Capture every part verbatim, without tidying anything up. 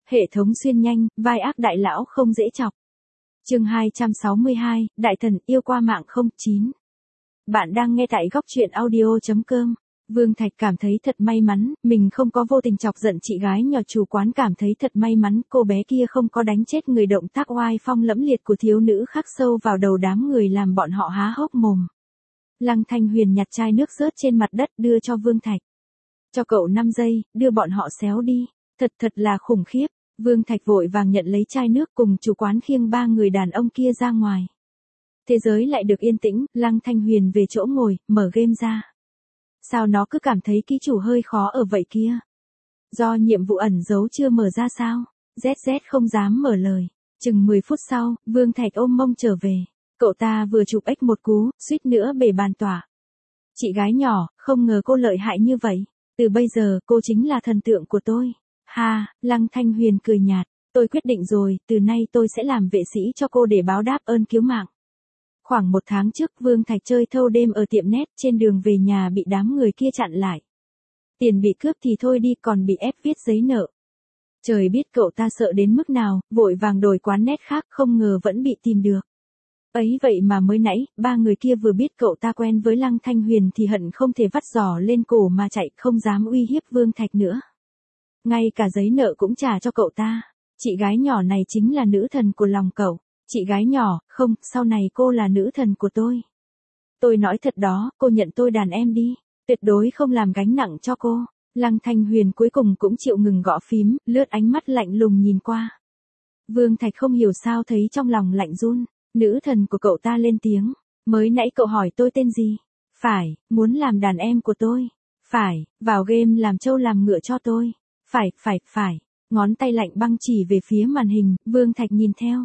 Hệ thống xuyên nhanh, vai ác đại lão không dễ chọc. Chương hai trăm sáu mươi hai, Đại thần yêu qua mạng không chín. Bạn đang nghe tại góc truyện audio chấm com. Vương Thạch cảm thấy thật may mắn, mình không có vô tình chọc giận chị gái nhỏ chủ quán, cảm thấy thật may mắn cô bé kia không có đánh chết người, động tác oai phong lẫm liệt của thiếu nữ khắc sâu vào đầu đám người làm bọn họ há hốc mồm. Lăng Thanh Huyền nhặt chai nước rớt trên mặt đất đưa cho Vương Thạch. Cho cậu năm giây, đưa bọn họ xéo đi. Thật thật là khủng khiếp. Vương Thạch vội vàng nhận lấy chai nước cùng chủ quán khiêng ba người đàn ông kia ra ngoài. Thế giới lại được yên tĩnh, Lăng Thanh Huyền về chỗ ngồi, mở game ra. Sao nó cứ cảm thấy ký chủ hơi khó ở vậy kia? Do nhiệm vụ ẩn giấu chưa mở ra sao? dét dét không dám mở lời. Chừng mười phút sau, Vương Thạch ôm mông trở về. Cậu ta vừa chụp ếch một cú, suýt nữa bể bàn tỏa. Chị gái nhỏ, không ngờ cô lợi hại như vậy. Từ bây giờ, cô chính là thần tượng của tôi. Ha, Lăng Thanh Huyền cười nhạt. Tôi quyết định rồi, từ nay tôi sẽ làm vệ sĩ cho cô để báo đáp ơn cứu mạng. Khoảng một tháng trước, Vương Thạch chơi thâu đêm ở tiệm net, trên đường về nhà bị đám người kia chặn lại. Tiền bị cướp thì thôi đi, còn bị ép viết giấy nợ. Trời biết cậu ta sợ đến mức nào, vội vàng đổi quán net khác, không ngờ vẫn bị tìm được. Ấy vậy mà mới nãy, ba người kia vừa biết cậu ta quen với Lăng Thanh Huyền thì hận không thể vắt giò lên cổ mà chạy, không dám uy hiếp Vương Thạch nữa. Ngay cả giấy nợ cũng trả cho cậu ta. Chị gái nhỏ này chính là nữ thần của lòng cậu. Chị gái nhỏ, không, sau này cô là nữ thần của tôi. Tôi nói thật đó, cô nhận tôi đàn em đi. Tuyệt đối không làm gánh nặng cho cô. Lăng Thanh Huyền cuối cùng cũng chịu ngừng gõ phím, lướt ánh mắt lạnh lùng nhìn qua. Vương Thạch không hiểu sao thấy trong lòng lạnh run. Nữ thần của cậu ta lên tiếng. Mới nãy cậu hỏi tôi tên gì? Phải, muốn làm đàn em của tôi. Phải, vào game làm trâu làm ngựa cho tôi. Phải, phải, phải. Ngón tay lạnh băng chỉ về phía màn hình, Vương Thạch nhìn theo.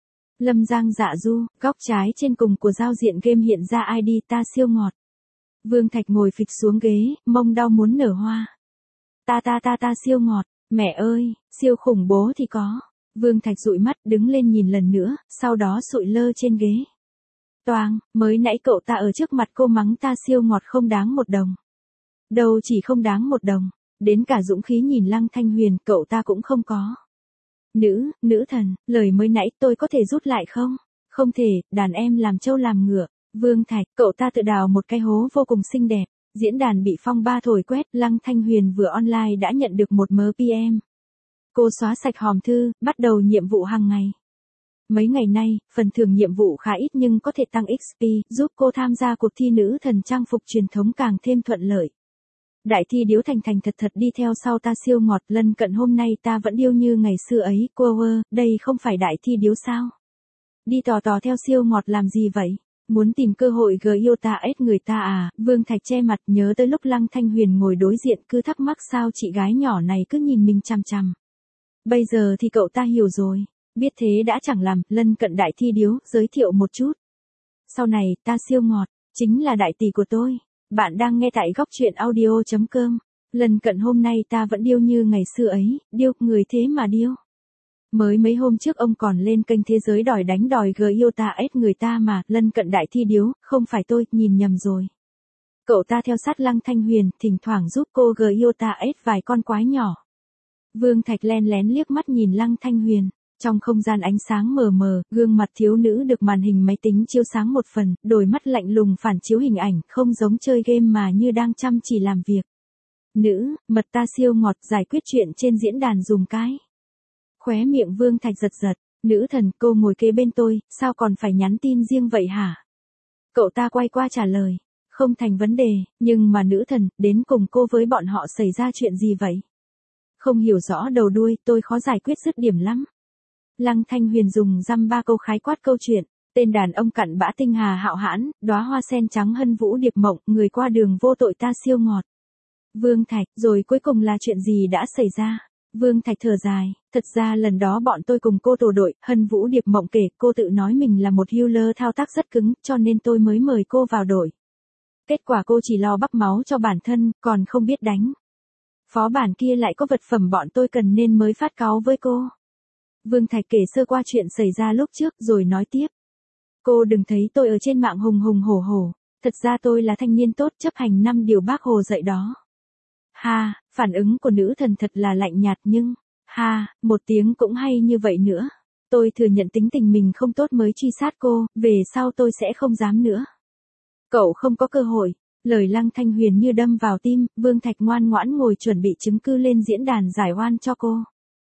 Lâm Giang Dạ Du, góc trái trên cùng của giao diện game hiện ra i đê ta siêu ngọt. Vương Thạch ngồi phịch xuống ghế, mông đau muốn nở hoa. Ta ta ta ta siêu ngọt, mẹ ơi, siêu khủng bố thì có. Vương Thạch dụi mắt đứng lên nhìn lần nữa, sau đó sụi lơ trên ghế. Toang, mới nãy cậu ta ở trước mặt cô mắng ta siêu ngọt không đáng một đồng. Đâu chỉ không đáng một đồng, đến cả dũng khí nhìn Lăng Thanh Huyền cậu ta cũng không có. Nữ, nữ thần, lời mới nãy tôi có thể rút lại không? Không thể, đàn em làm trâu làm ngựa. Vương Thạch, cậu ta tự đào một cái hố vô cùng xinh đẹp. Diễn đàn bị phong ba thổi quét, Lăng Thanh Huyền vừa online đã nhận được một mớ pê em. Cô xóa sạch hòm thư, bắt đầu nhiệm vụ hàng ngày. Mấy ngày nay, phần thưởng nhiệm vụ khá ít nhưng có thể tăng ích pê, giúp cô tham gia cuộc thi nữ thần trang phục truyền thống càng thêm thuận lợi. Đại thi điếu thành thành thật thật đi theo sau ta siêu ngọt, lân cận hôm nay ta vẫn điêu như ngày xưa ấy, cô ơ, đây không phải đại thi điếu sao? Đi tò tò theo siêu ngọt làm gì vậy? Muốn tìm cơ hội gờ yêu ta ết người ta à? Vương Thạch che mặt nhớ tới lúc Lăng Thanh Huyền ngồi đối diện cứ thắc mắc sao chị gái nhỏ này cứ nhìn mình chằm chằm. Bây giờ thì cậu ta hiểu rồi. Biết thế đã chẳng làm, lân cận đại thi điếu, giới thiệu một chút. Sau này, ta siêu ngọt, chính là đại tỷ của tôi. Bạn đang nghe tại góc truyện audio chấm com. Lần cận hôm nay ta vẫn điêu như ngày xưa ấy, điêu, người thế mà điêu. Mới mấy hôm trước ông còn lên kênh thế giới đòi đánh đòi gờ yêu ta ết người ta mà, lân cận đại thi điếu, không phải tôi, nhìn nhầm rồi. Cậu ta theo sát Lăng Thanh Huyền, thỉnh thoảng giúp cô gờ yêu ta ết vài con quái nhỏ. Vương Thạch len lén liếc mắt nhìn Lăng Thanh Huyền. Trong không gian ánh sáng mờ mờ, gương mặt thiếu nữ được màn hình máy tính chiếu sáng một phần, đôi mắt lạnh lùng phản chiếu hình ảnh, không giống chơi game mà như đang chăm chỉ làm việc. Nữ, mật ta siêu ngọt, giải quyết chuyện trên diễn đàn dùng cái. Khóe miệng Vương Thạch giật giật, nữ thần, cô ngồi kế bên tôi, sao còn phải nhắn tin riêng vậy hả? Cậu ta quay qua trả lời, không thành vấn đề, nhưng mà nữ thần, đến cùng cô với bọn họ xảy ra chuyện gì vậy? Không hiểu rõ đầu đuôi, tôi khó giải quyết dứt điểm lắm. Lăng Thanh Huyền dùng dăm ba câu khái quát câu chuyện, tên đàn ông cặn bã tinh hà hạo hãn, đóa hoa sen trắng hân vũ điệp mộng, người qua đường vô tội ta siêu ngọt. Vương Thạch, rồi cuối cùng là chuyện gì đã xảy ra? Vương Thạch thở dài, thật ra lần đó bọn tôi cùng cô tổ đội, hân vũ điệp mộng kể, cô tự nói mình là một healer thao tác rất cứng, cho nên tôi mới mời cô vào đội. Kết quả cô chỉ lo bắp máu cho bản thân, còn không biết đánh. Phó bản kia lại có vật phẩm bọn tôi cần nên mới phát cáu với cô. Vương Thạch kể sơ qua chuyện xảy ra lúc trước rồi nói tiếp. Cô đừng thấy tôi ở trên mạng hùng hùng hổ hổ, thật ra tôi là thanh niên tốt chấp hành năm điều bác Hồ dạy đó. Ha, phản ứng của nữ thần thật là lạnh nhạt nhưng, Ha, một tiếng cũng hay như vậy nữa. Tôi thừa nhận tính tình mình không tốt mới truy sát cô, về sau tôi sẽ không dám nữa. Cậu không có cơ hội. Lời Lăng Thanh Huyền như đâm vào tim, Vương Thạch ngoan ngoãn ngồi chuẩn bị chứng cứ lên diễn đàn giải oan cho cô.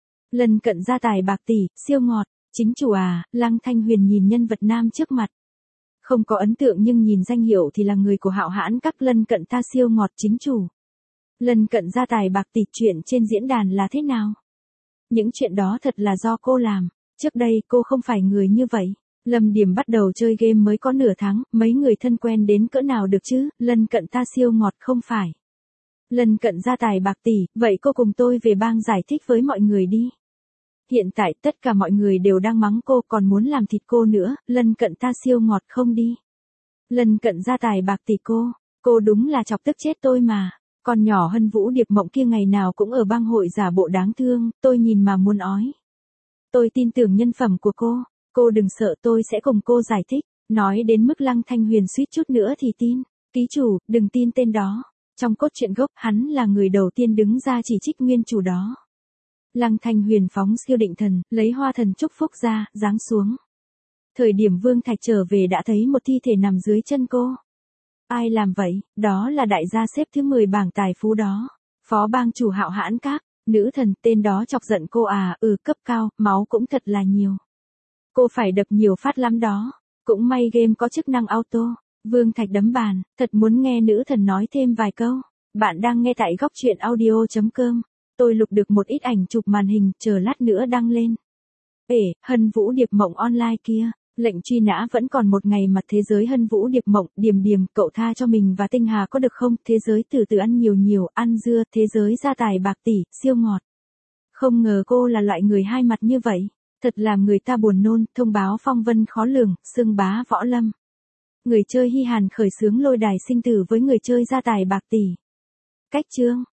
Lần cận gia tài bạc tỷ, siêu ngọt, chính chủ à, Lăng Thanh Huyền nhìn nhân vật nam trước mặt. Không có ấn tượng nhưng nhìn danh hiệu thì là người của Hạo Hãn Các. Lân cận ta siêu ngọt chính chủ. Lần cận gia tài bạc tỷ, chuyện trên diễn đàn là thế nào? Những chuyện đó thật là do cô làm. Trước đây cô không phải người như vậy. Lâm Điểm bắt đầu chơi game mới có nửa tháng, mấy người thân quen đến cỡ nào được chứ, Lân cận ta siêu ngọt không phải. Lân cận gia tài bạc tỷ, vậy cô cùng tôi về bang giải thích với mọi người đi. Hiện tại tất cả mọi người đều đang mắng cô còn muốn làm thịt cô nữa, Lân cận ta siêu ngọt không đi. Lân cận gia tài bạc tỷ cô, cô đúng là chọc tức chết tôi mà. Con nhỏ Hân Vũ Điệp Mộng kia ngày nào cũng ở bang hội giả bộ đáng thương, tôi nhìn mà muốn ói. Tôi tin tưởng nhân phẩm của cô, cô đừng sợ tôi sẽ cùng cô giải thích. Nói đến mức Lăng Thanh Huyền suýt chút nữa thì tin. Ký chủ, đừng tin tên đó. Trong cốt truyện gốc hắn là người đầu tiên đứng ra chỉ trích nguyên chủ đó. Lăng Thanh Huyền phóng siêu định thần, lấy hoa thần chúc phúc ra, giáng xuống. Thời điểm Vương Thạch trở về đã thấy một thi thể nằm dưới chân cô. Ai làm vậy? Đó là đại gia xếp thứ mười bảng tài phú đó. Phó bang chủ Hạo Hãn Các. Nữ thần, tên đó chọc giận cô à, ừ cấp cao, máu cũng thật là nhiều. Cô phải đập nhiều phát lắm đó. Cũng may game có chức năng auto. Vương Thạch đấm bàn, thật muốn nghe nữ thần nói thêm vài câu. Bạn đang nghe tại góc truyện audio chấm com. Tôi lục được một ít ảnh chụp màn hình, chờ lát nữa đăng lên. Ể, Hân Vũ Điệp Mộng online kia. Lệnh truy nã vẫn còn một ngày mặt thế giới Hân Vũ Điệp Mộng, Điềm Điềm, cậu tha cho mình và Tinh Hà có được không? Thế giới từ từ ăn nhiều nhiều, ăn dưa, thế giới gia tài bạc tỷ, siêu ngọt. Không ngờ cô là loại người hai mặt như vậy. Thật làm người ta buồn nôn, thông báo phong vân khó lường, xưng bá võ lâm. Người chơi Hi Hàn khởi xướng lôi đài sinh tử với người chơi gia tài bạc tỷ. Cách chương.